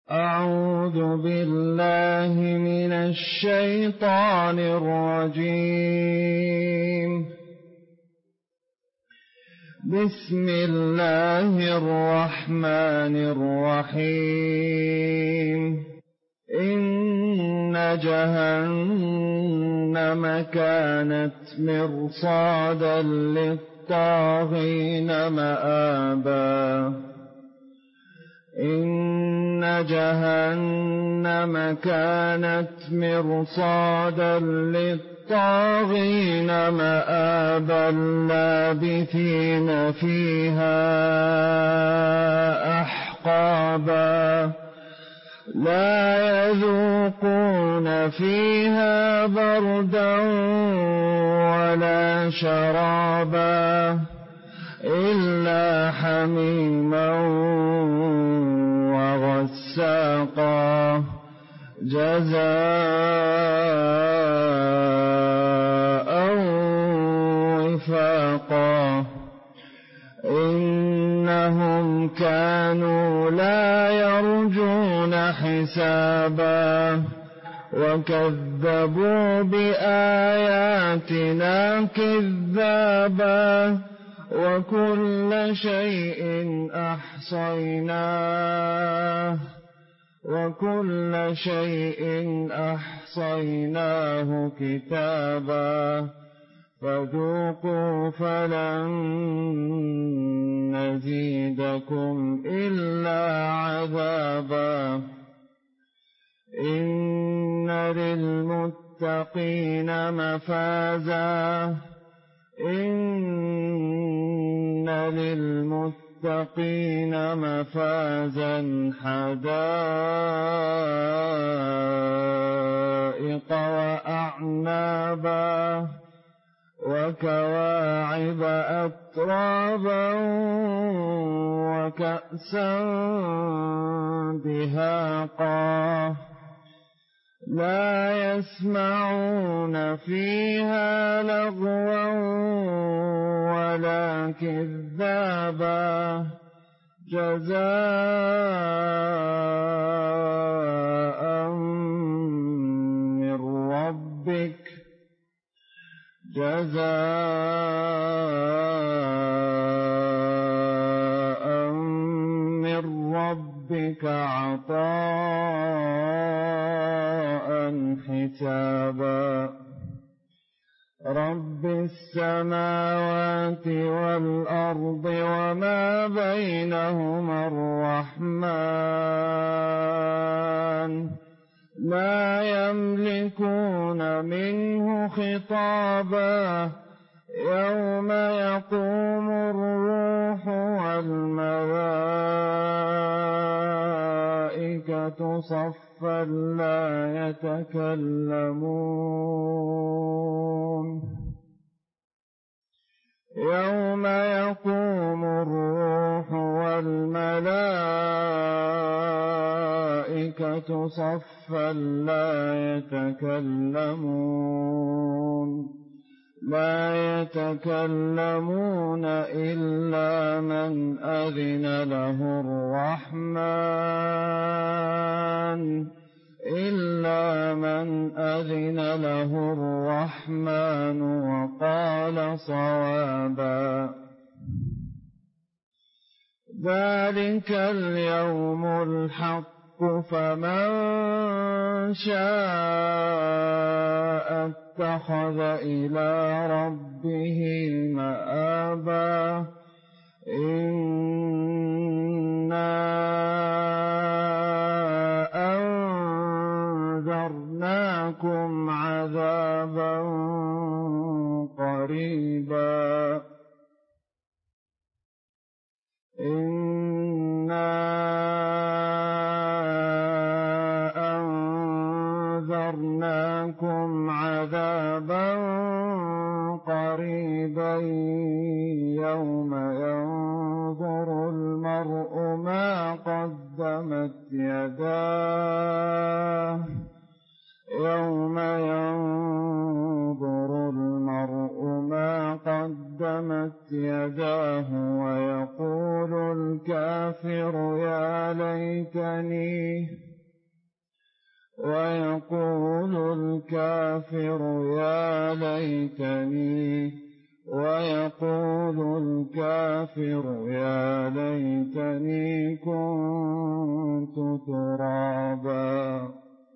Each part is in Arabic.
أعوذ بالله من الشيطان الرجيم. بسم الله الرحمن الرحيم. إن جهنم كانت مرصادا للطاغين مآبا. إن جهنم كانت مرصادا للطاغين مآبا لابثين فيها أحقابا. لا يذوقون فيها بردا ولا شرابا إلا حميما وغساقا جزاء وفاقا. إنهم كانوا لا يرجون حسابا وكذبوا بآياتنا كذابا. وكل شيء أحصيناه كتابا. فذوقوا فلن نزيدكم إلا عذابا. إن للمتقين مفازا. إن للمتقين مفازا حدائق وأعنابا وكواعب أترابا وكأسا دهاقا. لا يسمعون فيها لغوا ولا كذابا. جزاء من ربك عطاء حسابا. رب السماوات والأرض وما بينهما الرحمن لا يملكون منه خطابا. يوم يقوم الروح والملائكة صفا لا يتكلمون. يوم يقوم الروح والملائكة صفا لا يتكلمون إلا من أذن له الرحمن وقال صوابا. ذلك اليوم الحق فمن شاء اتخذ إلى ربه مآبا. إنا أنذرناكم عذابا قريبا. إنا أنذرناكم عذابا قريبا يوم ينظر المرء ما قدمت يداه. يوم ينظر المرء ما قدمت قدمت يداه ويقول الكافر يا ليتني كنت ترابا.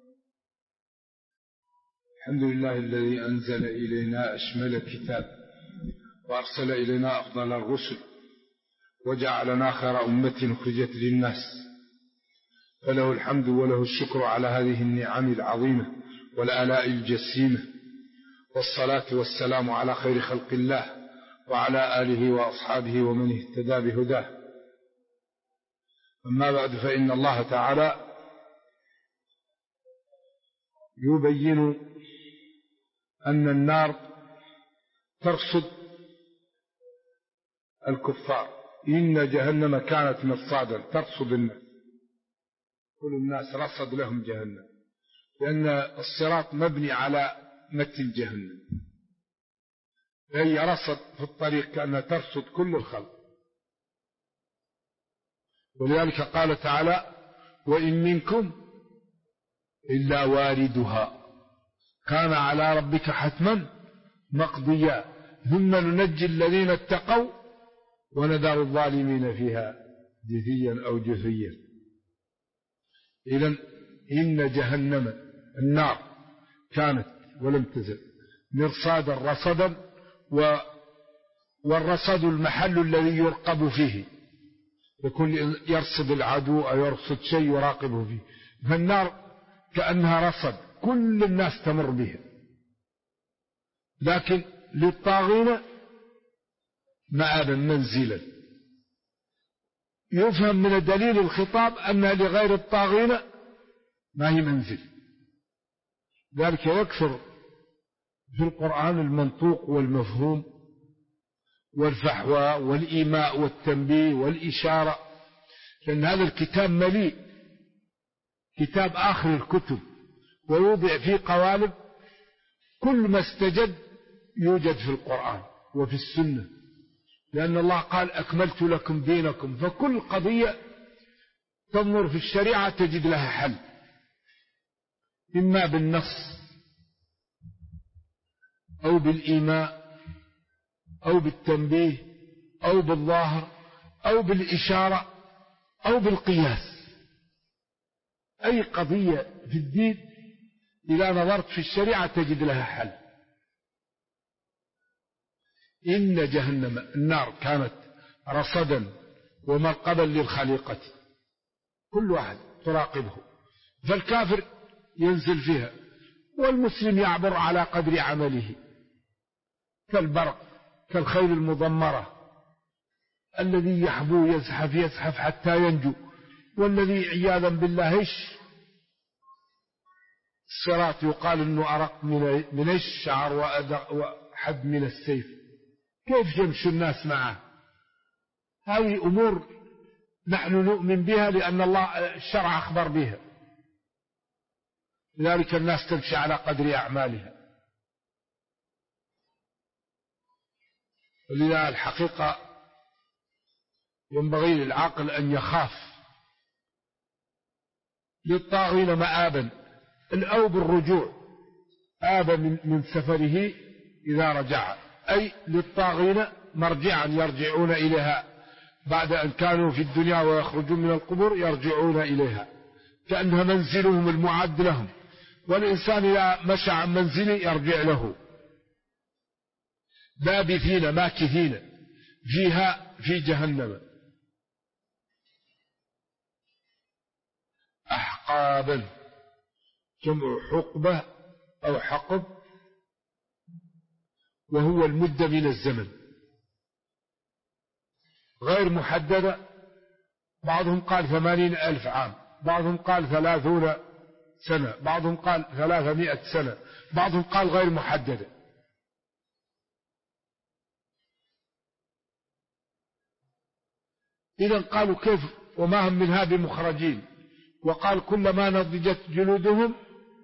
الحمد لله الذي أنزل إلينا أشمل الكتاب وأرسل إلينا أفضل الرسل وجعلنا خير أمة أخرجت للناس، فله الحمد وله الشكر على هذه النعم العظيمة والآلاء الجسيمة، والصلاة والسلام على خير خلق الله وعلى آله وأصحابه ومن اهتدى بهداه. أما بعد، فإن الله تعالى يبين أن النار ترصد الكفار. إن جهنم كانت مرصادا ترصد الناس، كل الناس رصد لهم جهنم، لأن الصراط مبني على متن جهنم، فهي رصد في الطريق كأنها ترصد كل الخلق. ولذلك قال تعالى: وإن منكم إلا واردها كان على ربك حتما مقضيا ثم ننجي الذين اتقوا ونذر الظالمين فيها جثيا أو جثيا. إذن إن جهنم النار كانت ولم تزل مرصادا رصدا، والرصد المحل الذي يرقب فيه، يكون يرصد العدو أو يرصد شيء يراقبه فيه. فالنار كأنها رصد كل الناس تمر بها، لكن للطاغين مآبا منزلا. يفهم من دليل الخطاب أنها لغير الطاغين ما هي منزل. ذلك يكثر في القرآن المنطوق والمفهوم والفحوى والإيماء والتنبيه والإشارة، لأن هذا الكتاب مليء، كتاب آخر الكتب، ويوضع فيه قوالب كل ما استجد يوجد في القرآن وفي السنة، لأن الله قال: أكملت لكم دينكم. فكل قضية تنظر في الشريعة تجد لها حل، إما بالنص أو بالإيماء أو بالتنبيه أو بالظاهر أو بالإشارة أو بالقياس. أي قضية في الدين إذا نظرت في الشريعة تجد لها حل. إن جهنم النار كانت رصدا ومرقبا للخليقة، كل واحد تراقبه، فالكافر ينزل فيها والمسلم يعبر على قدر عمله، كالبرق، كالخيل المضمرة، الذي يحبو يزحف حتى ينجو، والذي عياذا بالله الصراط يقال انه ارق من الشعر وحد من السيف. كيف يمشي الناس معه؟ هذه امور نحن نؤمن بها لان الله الشرع اخبر بها، لذلك الناس تمشي على قدر اعمالها. ولذا الحقيقة ينبغي للعاقل أن يخاف. للطاغين مآبا، الأوب الرجوع، آب من سفره إذا رجع، أي للطاغين مرجعا يرجعون إليها بعد أن كانوا في الدنيا ويخرجون من القبور يرجعون إليها، كأنها منزلهم المعد لهم، والإنسان إذا مشى عن منزله يرجع له. لابثين ماكثين فيها في جهنم أحقابا، جمع حقبة أو حقب، وهو المدة من الزمن غير محددة. بعضهم قال 80,000 عام، بعضهم قال 30 سنة، بعضهم قال 300 سنة، بعضهم قال غير محددة. إذن قالوا كيف وما هم منها بمخرجين، وقال كلما نضجت جلودهم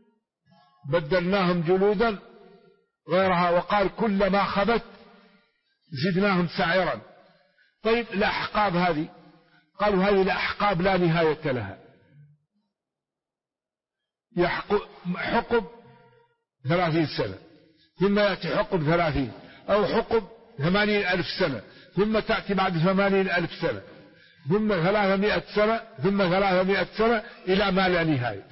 بدلناهم جلودا غيرها، وقال كلما خبت زدناهم سعيرا. طيب الأحقاب هذه، قالوا هذه الأحقاب لا نهاية لها، حقب 30 سنة، ثم يأتي حقب 30، أو حقب 80,000 سنة، ثم تأتي بعد 80,000 سنة، ثم 300 سنة، ثم 300 سنة، إلى ما لا نهاية.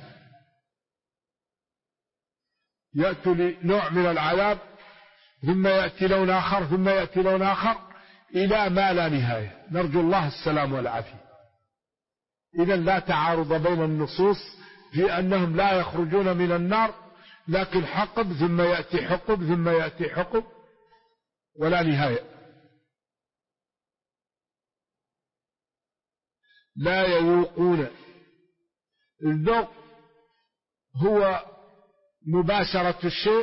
يأتي لنوع من العذاب، ثم يأتي لون آخر، ثم يأتي لون آخر، إلى ما لا نهاية. نرجو الله السلام والعافية. إذا لا تعارض بين النصوص في أنهم لا يخرجون من النار، لكن حقب ثم يأتي حقب ثم يأتي حقب ولا نهاية. لا يذوقون. الذوق هو مباشرة الشيء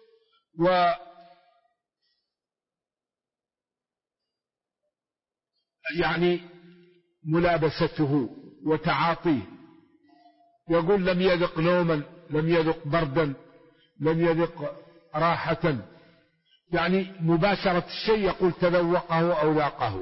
يعني ملابسته وتعاطيه. يقول لم يذق نوما، لم يذق بردا، لم يذق راحة، يعني مباشرة الشيء، يقول تذوقه أو ذاقه.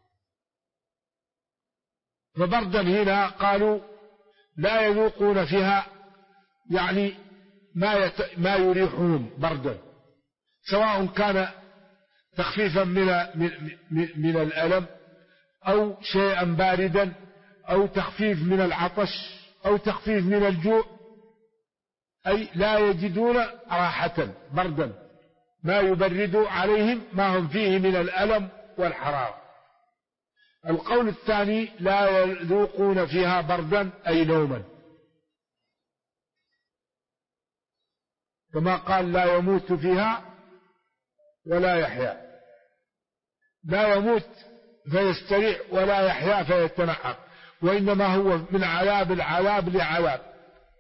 فبردا هنا قالوا لا يذوقون فيها يعني ما يريحهم بردا، سواء كان تخفيفا من الألم، أو شيئا باردا، أو تخفيف من العطش، أو تخفيف من الجوع، أي لا يجدون راحة بردا، ما يبرد عليهم ما هم فيه من الألم والحرارة. القول الثاني لا يذوقون فيها بردا أي نوما، كما قال لا يموت فيها ولا يحيا، لا يموت فيستريح ولا يحيا فيتنعم، وإنما هو من عذاب العذاب لعذاب.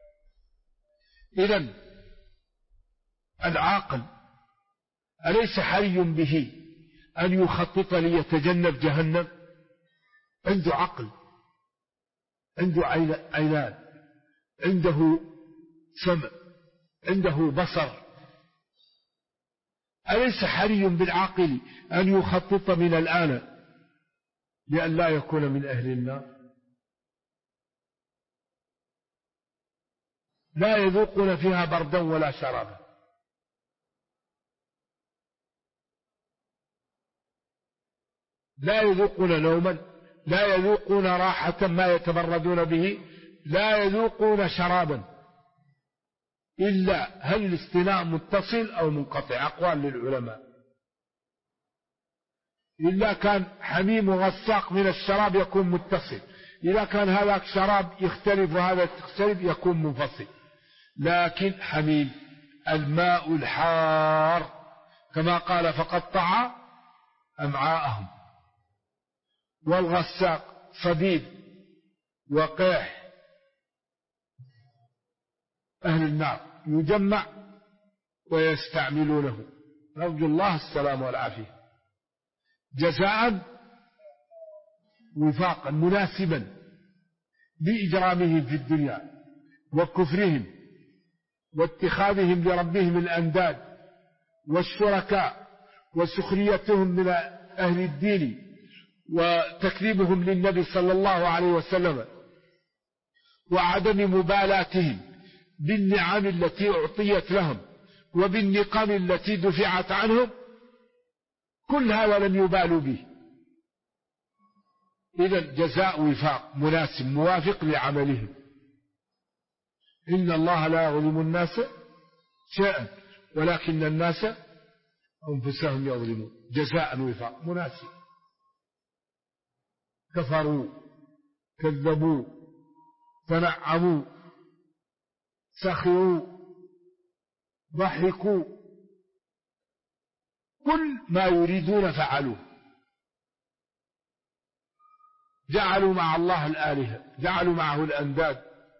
إذن العاقل أليس حري به أن يخطط ليتجنب جهنم؟ عنده عقل، عنده عينان، عنده سمع، عنده بصر، أليس حري بالعاقل أن يخطط من الآن لأن لا يكون من أهل النار؟ لا يذوقون فيها بردا ولا شرابا. لا يذوقون نوما، لا يذوقون راحة ما يتبردون به، لا يذوقون شرابا. إلا هل الاستثناء متصل أو منقطع؟ أقوال للعلماء. إلا كان حميم وغساق من الشراب يكون متصل، إذا كان هذا شراب يختلف وهذا يختلف يكون منفصل. لكن حميم الماء الحار كما قال فقطع أمعاءهم، والغساق صديد وقيح أهل النار يجمع ويستعملونه. نرجو الله السلام والعافية. جزاء وفاقا مناسبا بإجرامهم في الدنيا وكفرهم واتخاذهم لربهم الأنداد والشركاء وسخريتهم من أهل الدين وتكذيبهم للنبي صلى الله عليه وسلم وعدم مبالاتهم بالنعم التي أعطيت لهم وبالنقم التي دفعت عنهم، كل هذا لم يبالوا به. إذن جزاء وفاق مناسب موافق لعملهم. إن الله لا يظلم الناس شيئا ولكن الناس أنفسهم يظلمون. جزاء وفاق مناسب. كفروا، كذبوا، تنعموا، سخروا، ضحكوا، كل ما يريدون فعلوه. جعلوا مع الله الآلهة، جعلوا معه الأنداد،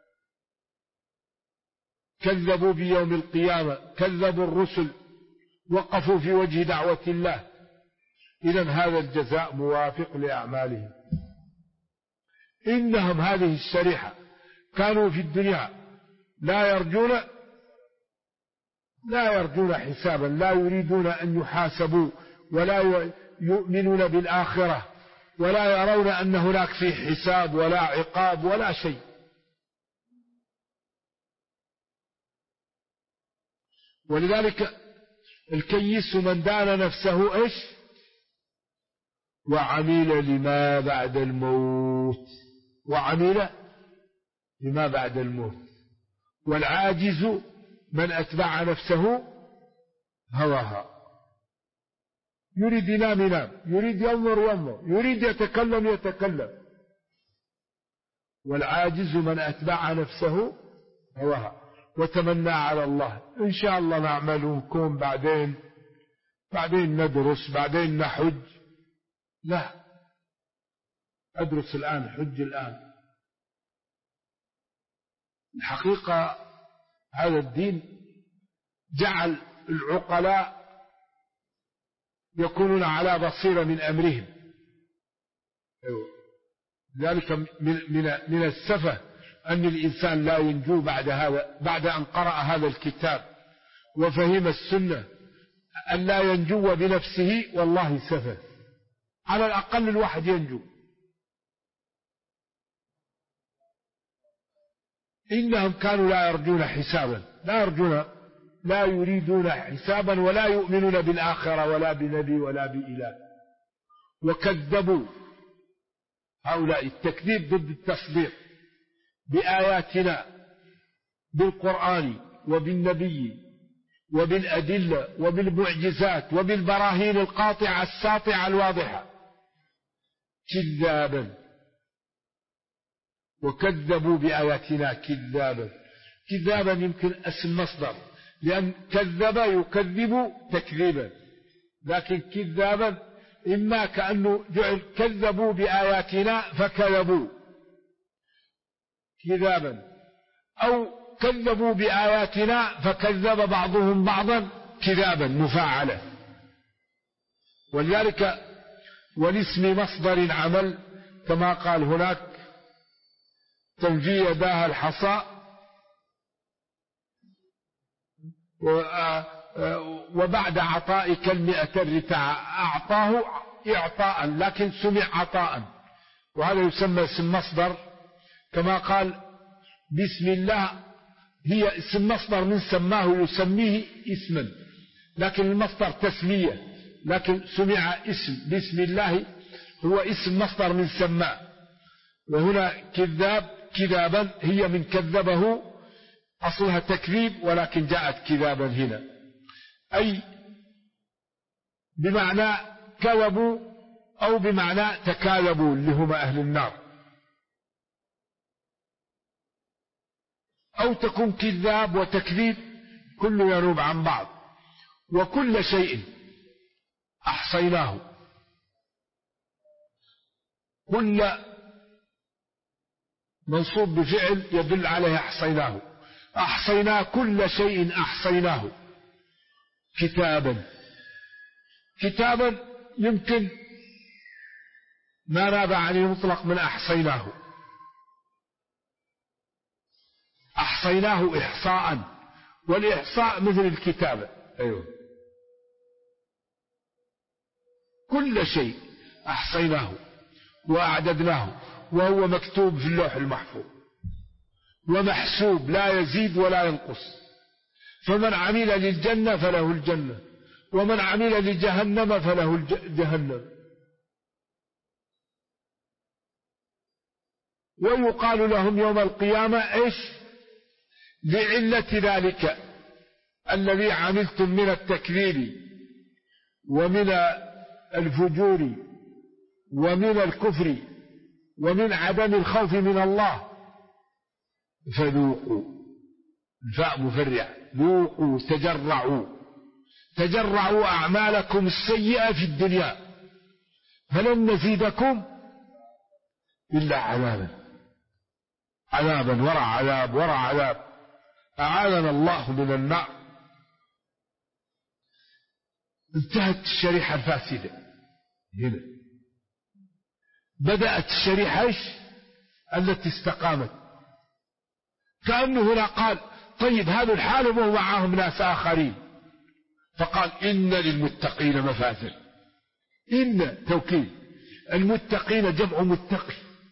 كذبوا بيوم القيامة، كذبوا الرسل، وقفوا في وجه دعوة الله. إذن هذا الجزاء موافق لأعمالهم. إنهم هذه الشريحة كانوا في الدنيا لا يرجون حسابا، لا يريدون أن يحاسبوا يؤمنون بالآخرة ولا يرون أن هناك فيه حساب ولا عقاب ولا شيء. ولذلك الكيس من دان نفسه إيش؟ وعمل لما بعد الموت، وعمل لما بعد الموت. والعاجز من أتبع نفسه هواها، يريد ينام ينام، يريد ينظر ينظر، يريد يتكلم يتكلم. والعاجز من أتبع نفسه هواها وتمنى على الله. إن شاء الله نعمل ونكون بعدين ندرس، بعدين نحج. لا، أدرس الآن، حج الآن. الحقيقة هذا الدين جعل العقلاء يكونون على بصيرة من أمرهم. ذلك من السفه أن الإنسان لا ينجو بعد أن قرأ هذا الكتاب وفهم السنة، أن لا ينجو بنفسه. والله سفه. على الأقل الواحد ينجو. إنهم كانوا لا يرجون حسابا، لا يريدون حسابا ولا يؤمنون بالآخرة ولا بنبي ولا بإله. وكذبوا. هؤلاء التكذيب ضد التصديق بآياتنا، بالقرآن وبالنبي وبالأدلة وبالمعجزات وبالبراهين القاطعة الساطعة الواضحة. كذابا. وكذبوا بآياتنا كذابا. كذابا يمكن اسم مصدر، لأن كذب يكذب تكذيبا، لكن كذابا إما كأنه جعل كذبوا بآياتنا فكذبوا كذابا، أو كذبوا بآياتنا فكذب بعضهم بعضا كذابا مفاعلة. ولذلك والاسم مصدر عمل، كما قال هناك: تنجي يداها الحصى وبعد عطائك 100 رتاعا. أعطاه إعطاء لكن سمع عطاء، وهذا يسمى اسم مصدر. كما قال بسم الله، هي اسم مصدر من سماه يسميه اسما، لكن المصدر تسمية، لكن سمع اسم. بسم الله هو اسم مصدر من سماه. وهنا كذابا هي من كذبه، أصلها تكذيب ولكن جاءت كذابا هنا، أي بمعنى كذبوا أو بمعنى تكاذبوا اللي هم أهل النار. أو تكون كذاب وتكذيب كله ينوب عن بعض. وكل شيء أحصيناه. كل منصوب بفعل يدل عليه أحصيناه. أحصينا كل شيء، أحصيناه كتابا. كتابا يمكن ما ناب عن المطلق من أحصيناه. أحصيناه إحصاء، والإحصاء مثل الكتابة. أيوه. كل شيء أحصيناه وأعددناه، وهو مكتوب في اللوح المحفوظ ومحسوب لا يزيد ولا ينقص. فمن عمل للجنة فله الجنة، ومن عمل لجهنم فله جهنم. ويقال لهم يوم القيامة إيش؟ لعلة ذلك الذي عملتم من التكذيب ومن الفجور ومن الكفر ومن عدم الخوف من الله، فذوقوا. الفاء مفرع، ذوقوا، تجرعوا أعمالكم السيئة في الدنيا، فلن نزيدكم إلا عذابا وراء عذاب وراء عذاب. أعاذنا الله من النار. انتهت الشريحة الفاسدة هنا. بدأت الشريحة التي استقامت. كأنه هنا قال: طيب هذا الحال ومعهم ناس آخرين، فقال: إن للمتقين مفازا. إن توكيد. المتقين جمع متقي،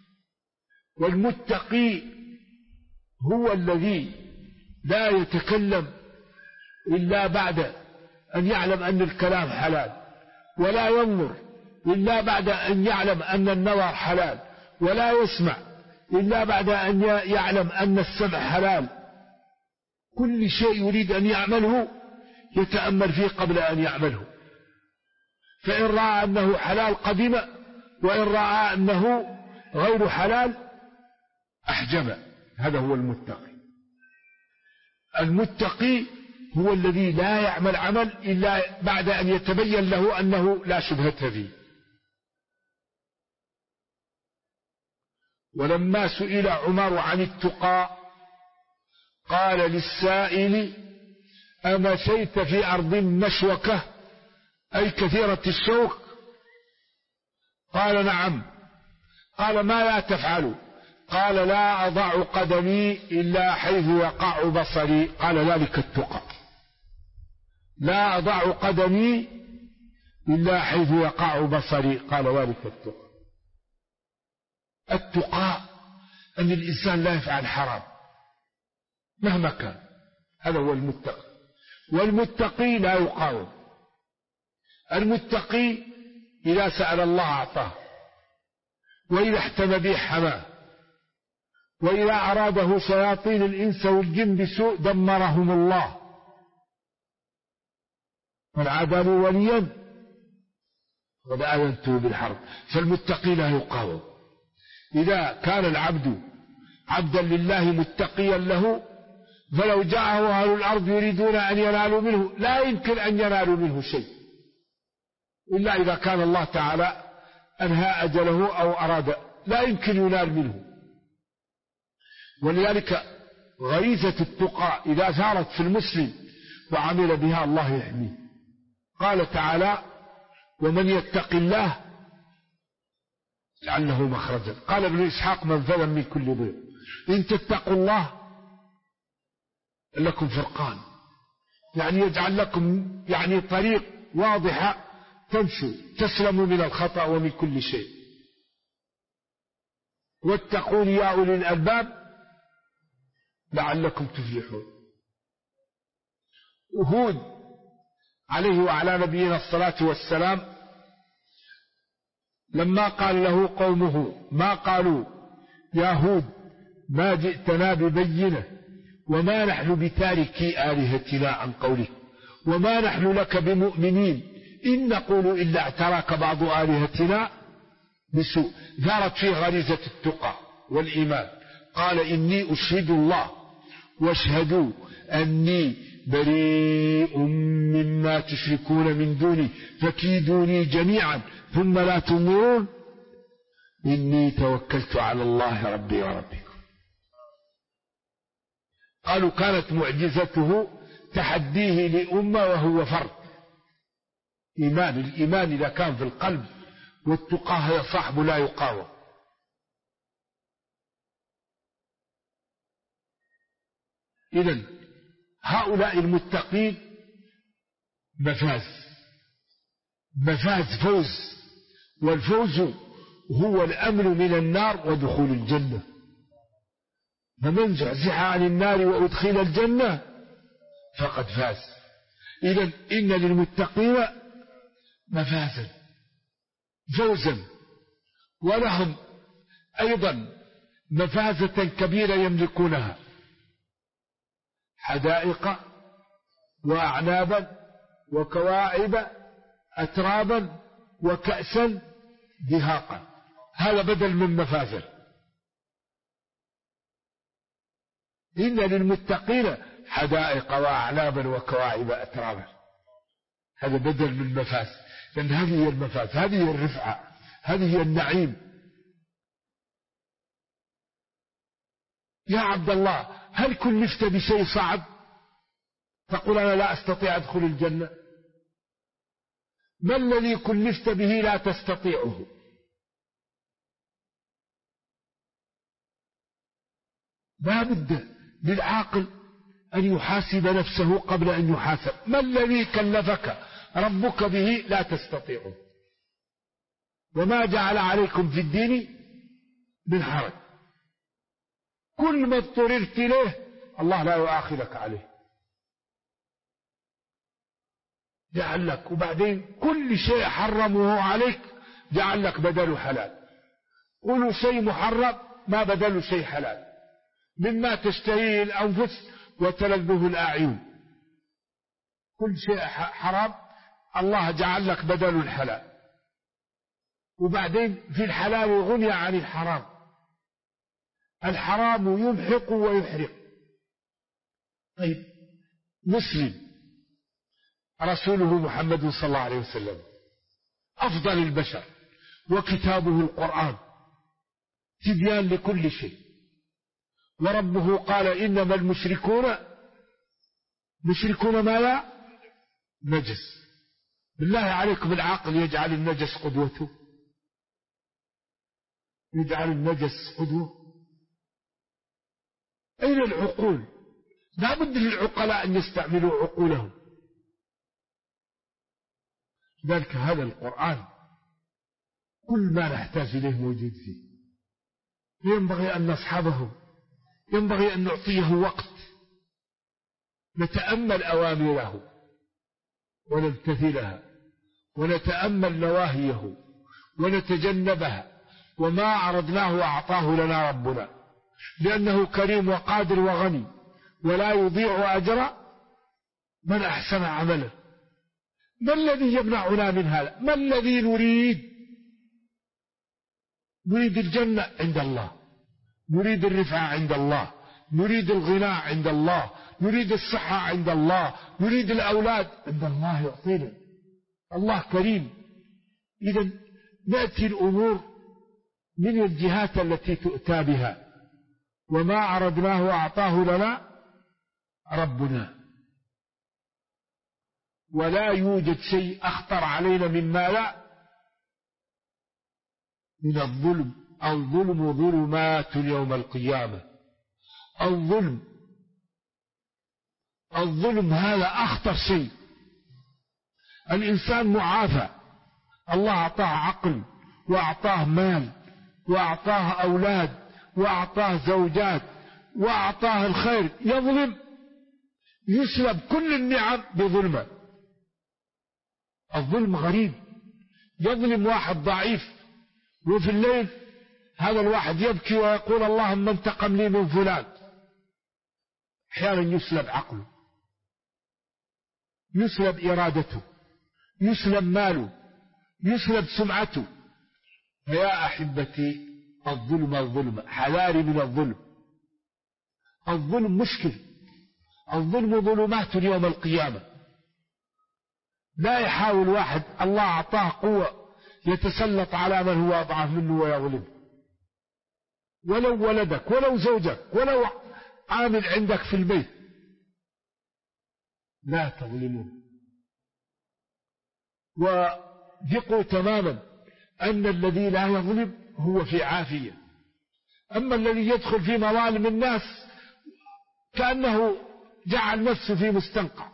والمتقي هو الذي لا يتكلم إلا بعد أن يعلم أن الكلام حلال، ولا ينظر إلا بعد أن يعلم أن النظر حلال، ولا يسمع إلا بعد أن يعلم أن السمع حلال. كل شيء يريد أن يعمله يتأمل فيه قبل أن يعمله، فإن رأى أنه حلال قدم، وإن رأى أنه غير حلال أحجم. هذا هو المتقي. المتقي هو الذي لا يعمل عمل إلا بعد أن يتبين له أنه لا شبهة فيه. ولما سئل عمر عن التقى قال للسائل: أمشيت في أرض مشوكة أي كثيرة الشوك؟ قال: نعم. قال: ما لا تفعل؟ قال: لا أضع قدمي إلا حيث يقع بصري. قال: ذلك التقى. لا أضع قدمي إلا حيث يقع بصري. قال: ذلك التقى. التقى أن الإنسان لا يفعل حرام مهما كان، هذا هو المتقي. والمتقي لا يقاوم. المتقي إذا سأل الله أعطاه، وإذا احتمى به حماه، وإذا أراده شياطين الإنس والجن بسوء دمرهم الله. من عادى لي وليا قد آذنته بالحرب. فالمتقي لا يقاوم. إذا كان العبد عبدا لله متقيا له، فلو جاءه أهل الأرض يريدون أن ينالوا منه لا يمكن أن ينالوا منه شيء، إلا إذا كان الله تعالى أنهى أجله أو أراد، لا يمكن ينال منه. ولذلك غريزة التقى إذا ثارت في المسلم وعمل بها الله يحميه. قال تعالى: ومن يتق الله يجعل له مخرجا. قال ابن إسحاق: منفذا من كل ضيق. إن تتقوا الله لكم فرقان، يعني يجعل لكم يعني طريق واضحة تمشوا تسلموا من الخطأ ومن كل شيء. واتقون يا أولي الألباب لعلكم تفلحون. هود عليه وعلى نبينا الصلاة والسلام لما قال له قومه ما قالوا: يا هود ما جئتنا ببينة وما نحن بتاركي آلهتنا عن قولك وما نحن لك بمؤمنين إن نقول إلا اعتراك بعض آلهتنا بسوء. ثارت فيه غريزة التقى والإيمان. قال: إني أشهد الله واشهدوا أني بريء مما تشركون من دوني فكيدوني جميعا ثم لا تنظرون إني توكلت على الله ربي وربكم. قالوا كانت معجزته تحديه لأمة وهو فرد. الإيمان إذا كان في القلب والتقى يصاحب لا يقاوم. إذن هؤلاء المتقين مفاز فوز، والفوز هو الأمن من النار ودخول الجنة. فمن زحزح عن النار وأدخل الجنة فقد فاز. إذن إن للمتقين مفازا فوزا، ولهم أيضا مفازة كبيرة يملكونها: حدائق وأعنابا وكواعب أترابا وكأسا دهاقا. هذا بدل من مفازة. إن للمتقين حدائق وأعنابا وكواعب أترابا. هذا بدل من مفاز، لأن هذه هي المفاز، هذه هي الرفعة، هذه هي النعيم. يا عبد الله هل كلفت بشيء صعب تقول أنا لا أستطيع أدخل الجنة؟ ما الذي كلفت به لا تستطيعه؟ لا بد للعاقل أن يحاسب نفسه قبل أن يحاسب. ما الذي كلفك ربك به لا تستطيعه؟ وما جعل عليكم في الدين من حرج. كل ما اضطررت إليه الله لا يؤاخذك عليه، جعل لك. وبعدين كل شيء حرمه عليك جعل لك بدله حلال. كل شيء محرم ما بدله شيء حلال، مما تشتهيه الأنفس وتلذه الأعين. كل شيء حرام الله جعل لك بدله الحلال. وبعدين في الحلال غني عن الحرام. الحرام يمحق ويحرق. طيب، مسلم رسوله محمد صلى الله عليه وسلم أفضل البشر، وكتابه القرآن تبيان لكل شيء. وربه قال إنما المشركون ما لا نجس. بالله عليكم العاقل يجعل النجس قدوته؟ يجعل النجس قدوة؟ أين العقول؟ لا بد للعقلاء أن يستعملوا عقولهم. ذلك هذا القرآن كل ما نحتاج إليه موجود فيه. ينبغي أن نصحبه، ينبغي أن نعطيه وقت نتأمل أوامره ونمتثلها، ونتأمل نواهيه ونتجنبها. وما عرضناه أعطاه لنا ربنا، لأنه كريم وقادر وغني، ولا يضيع أجر من أحسن عملا. ما الذي يمنعنا من هذا؟ ما الذي نريد؟ نريد الجنة عند الله، نريد الرفعة عند الله، نريد الغناء عند الله، نريد الصحة عند الله، نريد الأولاد عند الله يعطينا. الله كريم. إذا نأتي الأمور من الجهات التي تؤتى بها. وما عرضناه أعطاه لنا ربنا. ولا يوجد شيء أخطر علينا مما لا من الظلم. الظلم ظلمات يوم القيامة. الظلم هذا أخطر شيء. الإنسان معافى، الله أعطاه عقل، وأعطاه مال، وأعطاه أولاد، وأعطاه زوجات، وأعطاه الخير، يظلم، يسلب كل النعم بظلمه. الظلم غريب. يظلم واحد ضعيف، وفي الليل هذا الواحد يبكي ويقول اللهم انتقم لي من فلان. أحيانا يسلب عقله، يسلب إرادته، يسلب ماله، يسلب سمعته. فيا أحبتي، الظلم حذاري من الظلم. الظلم مشكل. الظلم ظلمات يوم القيامة. لا يحاول واحد الله أعطاه قوة يتسلط على من هو أضعف منه ويظلم. ولو ولدك، ولو زوجك، ولو عامل عندك في البيت، لا تظلمون. وثقوا تماما أن الذي لا يظلم هو في عافية. أما الذي يدخل في مظالم الناس كأنه جعل نفسه في مستنقع.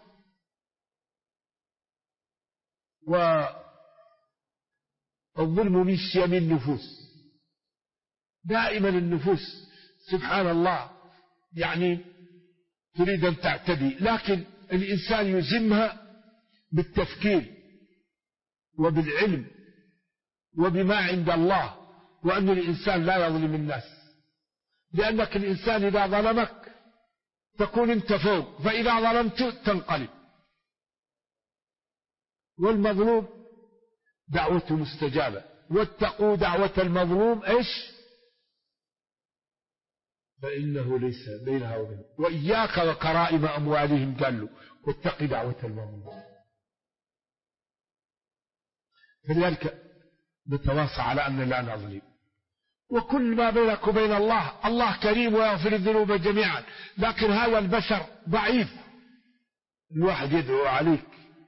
والظلم من شيم النفوس. دائما النفوس سبحان الله يعني تريد أن تعتدي، لكن الإنسان يزمها بالتفكير وبالعلم وبما عند الله، وأن الإنسان لا يظلم الناس. لأنك الإنسان إذا ظلمك تكون أنت فوق، فإذا ظلمت تنقلب. والمظلوم دعوته مستجابة. واتقوا دعوة المظلوم إيش؟ فإنه ليس بينها وبينه. وإياك وكرائم أموالهم قال له واتق دعوة المظلوم. فلذلك نتواصى على أن لا نظلم. وكل ما بينك وبين الله، الله كريم ويغفر الذنوب جميعا، لكن هذا البشر ضعيف. الواحد يدعو عليك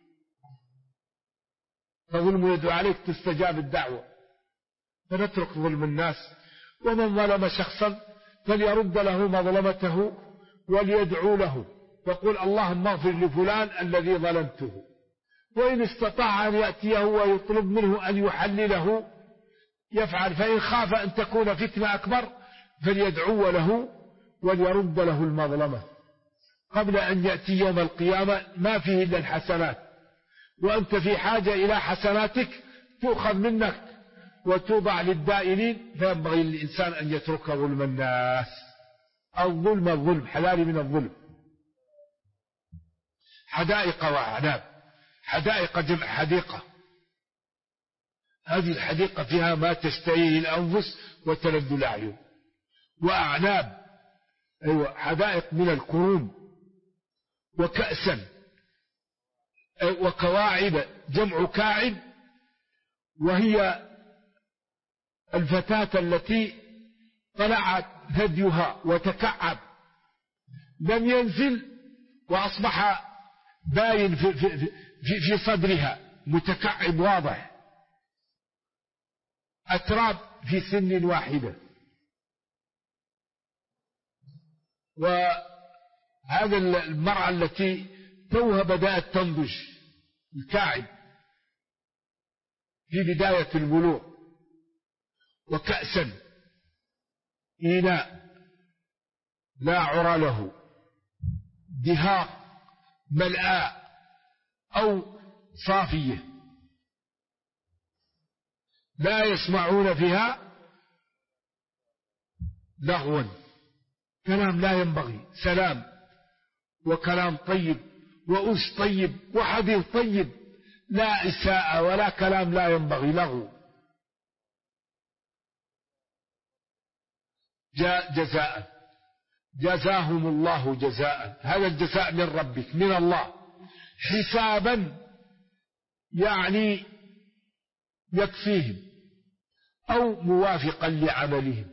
فظلم يدعو عليك تستجاب الدعوة. فنترك ظلم الناس. ومن ظلم شخصا فليرد له مظلمته وليدعو له، يقول اللهم اغفر لفلان الذي ظلمته. وإن استطاع أن يأتيه ويطلب منه أن يحلله يفعل، فإن خاف أن تكون فتنة أكبر فليدعو له وليرد له المظلمة قبل أن يأتي يوم القيامة ما فيه إلا الحسنات، وأنت في حاجة إلى حسناتك تؤخذ منك وتوضع للدائنين، فينبغي للإنسان أن يترك ظلم الناس. الظلم حلال من الظلم. حدائق وأعناب. حدائق جمع حديقة، هذه الحديقة فيها ما تشتهيه الأنفس وتلذ الأعين. وأعناب أيوة حدائق من الكروم. وكأسا وكواعب جمع كاعب، وهي الفتاة التي طلعت ثديها وتكعب لم ينزل وأصبح باين في صدرها متكعب واضح، أتراب في سن واحدة. وهذا المرأة التي توها بدأت تنضج الكاعب في بداية البلوغ. وكأسا إناء لا عرى له، دهاق ملآء أو صافية لا يسمعون فيها لغوا، كلام لا ينبغي، سلام وكلام طيب وأنس طيب وحديث طيب، لا إساءة ولا كلام لا ينبغي لغو. جزاء جزاهم الله جزاء، هذا الجزاء من ربك من الله، حسابا يعني يكفيهم أو موافقا لعملهم.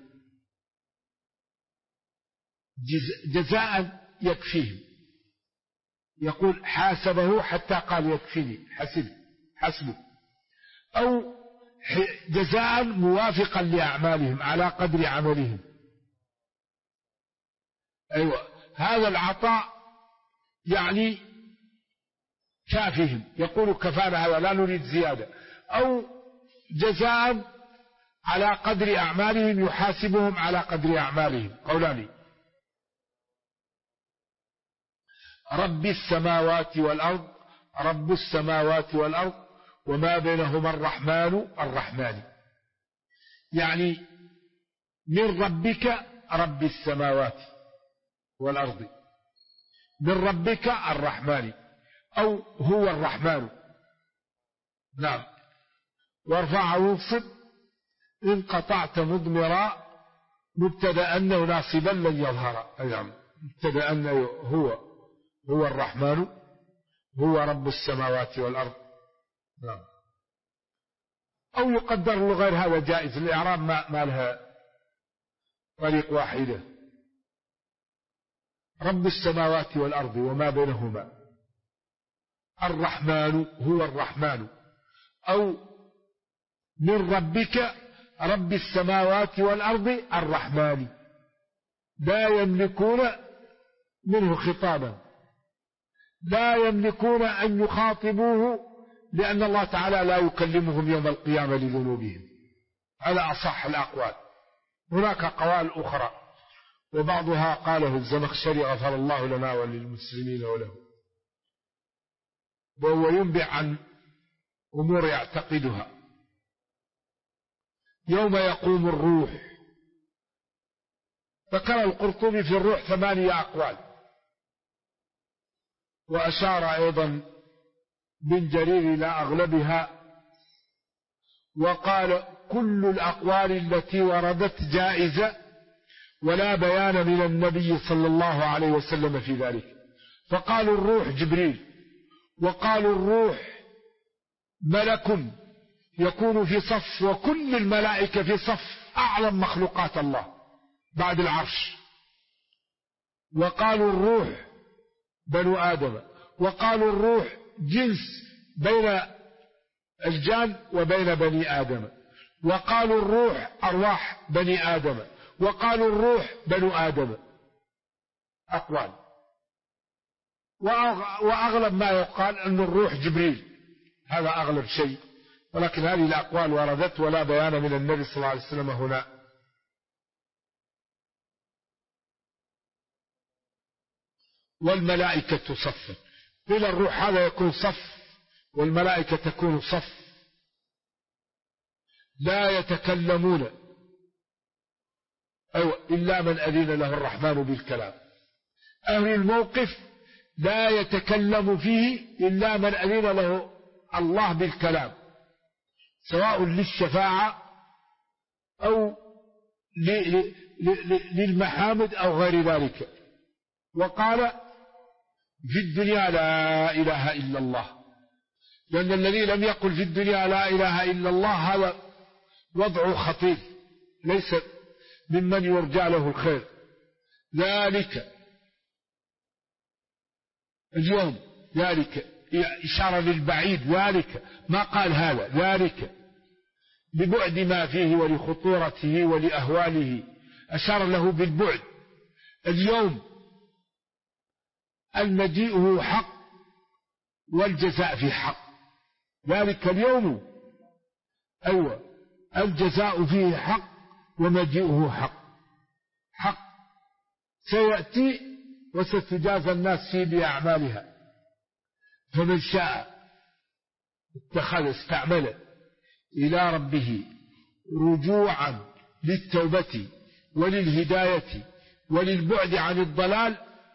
جزاء يكفيهم، يقول حاسبه حتى قال يكفيني حسبه، أو جزاء موافقا لأعمالهم على قدر عملهم. أيوة هذا العطاء يعني كافهم، يقول كفانا هذا لا نريد زيادة، أو جزاء على قدر أعمالهم يحاسبهم على قدر أعمالهم. قولان: رب السماوات والأرض، رب السماوات والأرض وما بينهما الرحمن، يعني من ربك رب السماوات والأرض، من ربك الرحمن، أو هو الرحمن. نعم. وارفع وانصب إن قطعت مضمرا مبتدأ أنه ناصبا لن يظهر. نعم مبتدأ أنه هو الرحمن هو رب السماوات والأرض. نعم. أو يقدر له غير هذا جائز، الإعراب ما لها طريق واحدة. رب السماوات والأرض وما بينهما الرحمن هو الرحمن، أو من ربك رب السماوات والأرض الرحمن، لا يملكون منه خطابا، لا يملكون أن يخاطبوه، لأن الله تعالى لا يكلمهم يوم القيامة لذنوبهم. هذا أصح الأقوال. هناك أقوال أخرى وبعضها قاله الزمخشري غفر الله لنا وللمسلمين وله، وهو ينبع عن أمور يعتقدها. يوم يقوم الروح، ذكر القرطبي في الروح 8 أقوال، وأشار أيضا بن جرير إلى أغلبها، وقال كل الأقوال التي وردت جائزة ولا بيان من النبي صلى الله عليه وسلم في ذلك. فقالوا الروح جبريل، وقالوا الروح ملك يكون في صف، وكل الملائكة في صف، أعظم مخلوقات الله بعد العرش. وقالوا الروح بنو آدم، وقالوا الروح جنس بين الجان وبين بني آدم، وقالوا الروح أرواح بني آدم، وقالوا الروح بنو آدم. أقوال. وأغلب ما يقال أن الروح جبريل، هذا أغلب شيء، ولكن هذه الأقوال وردت ولا بيان من النبي صلى الله عليه وسلم هنا. والملائكة صف، قيل الروح هذا يكون صف والملائكة تكون صف، لا يتكلمون إلا من أذن له الرحمن بالكلام. أهل الموقف لا يتكلم فيه إلا من أذن له الله بالكلام، سواء للشفاعة أو للمحامد أو غير ذلك. وقال في الدنيا لا إله إلا الله، لأن الذي لم يقل في الدنيا لا إله إلا الله هذا وضعه خطير، ليس ممن يرجى له الخير. ذلك اليوم، ذلك إشارة للبعيد، ذلك ما قال هذا، ذلك ببعد ما فيه ولخطورته ولأهواله أشار له بالبعد. اليوم المجيء حق والجزاء في حق، ذلك اليوم الجزاء فيه حق ومجيئه حق سيأتي وستجازى الناس فيه بأعمالها. فمن شاء استعمل إلى ربه رجوعا للتوبة وللهداية وللبعد عن الضلال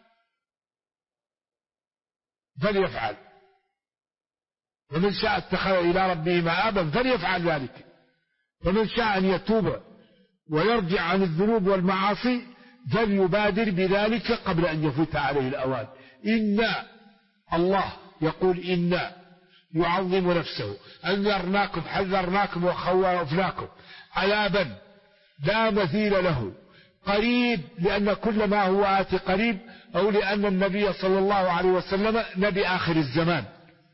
فليفعل. ومن شاء اتخذ إلى ربه مآبا فليفعل ذلك. ومن شاء أن يتوب ويرجع عن الذنوب والمعاصي فليبادر بذلك قبل أن يفوت عليه الأوان. إنا الله يقول إنا يعظم نفسه، أنذرناكم حذرناكم وخوفناكم عذابا لا مثيل له قريب، لأن كل ما هو آتي قريب، أو لأن النبي صلى الله عليه وسلم نبي آخر الزمان.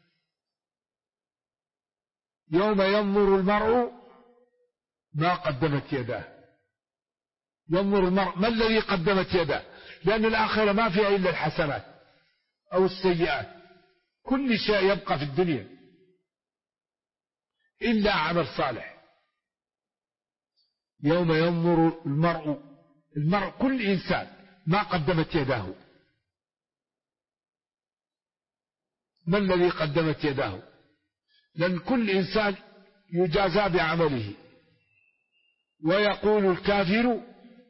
يوم ينظر المرء ما قدمت يداه، ينظر المرء ما الذي قدمت يداه، لأن الآخرة ما فيها إلا الحسنات أو السيئات، كل شيء يبقى في الدنيا إلا عمل صالح. يوم ينظر المرء كل إنسان ما قدمت يداه، ما الذي قدمت يداه، لأن كل إنسان يجازى بعمله. ويقول الكافر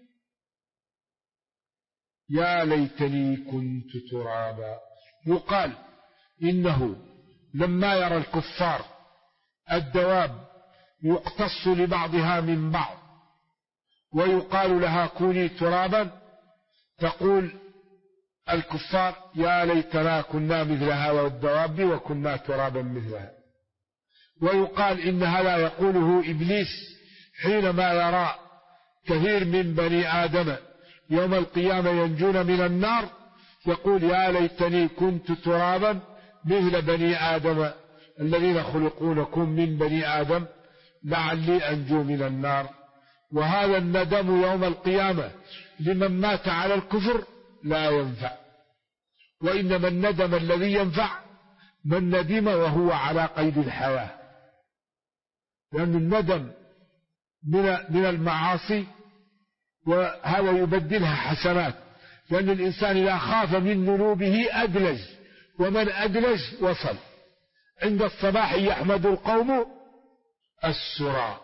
يا ليتني كنت ترابا. يقال إنه لما يرى الكفار الدواب يقتص لبعضها من بعض ويقال لها كوني ترابا، تقول الكفار يا ليتنا كنا مثل هذا الدواب وكنا ترابا مثلها. ويقال إن هذا يقوله إبليس حينما يرى كثير من بني آدم يوم القيامة ينجون من النار، يقول يا ليتني كنت ترابا مثل بني آدم الذين خلقونكم من بني آدم لعلي أنجو من النار. وهذا الندم يوم القيامة لمن مات على الكفر لا ينفع، وإنما الندم الذي ينفع من ندم وهو على قيد الحياة، لأن الندم من المعاصي وهذا يبدلها حسنات، لأن الإنسان إذا خاف من ذنوبه أدلج، ومن أدلج وصل. عند الصباح يحمد القوم السرى.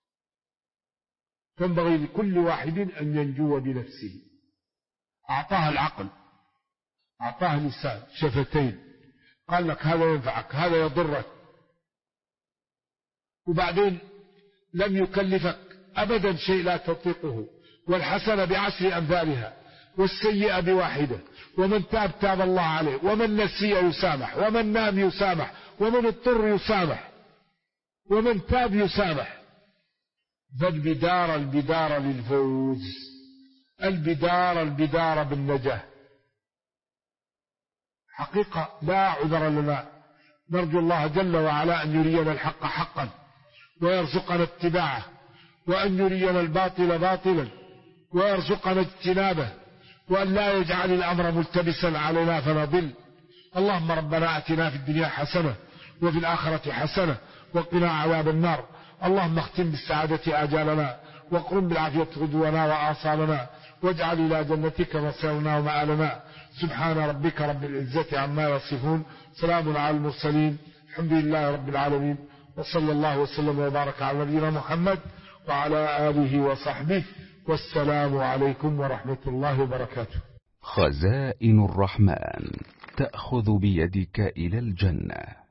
فينبغي لكل واحد أن ينجو بنفسه. أعطاها العقل، أعطاها اللسان، شفتين، قال لك هذا ينفعك هذا يضرك، وبعدين لم يكلفك أبدا شيء لا تطيقه، والحسنة بعشر أمثالها والسيئة بواحدة، ومن تاب تاب الله عليه، ومن نسي يسامح، ومن نام يسامح، ومن اضطر يسامح، ومن تاب يسامح. فالبدار للفوز، البدار بالنجاة. حقيقة لا عذر لنا، نرجو الله جل وعلا أن يرينا الحق حقا ويرزقنا اتباعه، وأن يرينا الباطل باطلا ويرزقنا اجتنابه، وأن لا يجعل الأمر ملتبسا علينا فنضل. اللهم ربنا آتنا في الدنيا حسنة وفي الآخرة حسنة وقنا عذاب النار. اللهم اختم بالسعادة آجالنا، واقرم بالعافية غدونا وآصالنا، واجعل إلى جنتك مصيرنا ومآلنا. سبحان ربك رب العزة عما يصفون، سلام على المرسلين، الحمد لله رب العالمين، وصلى الله وسلم وبارك على نبينا محمد وعلى آله وصحبه، والسلام عليكم ورحمة الله وبركاته. خزائن الرحمن تأخذ بيدك إلى الجنة.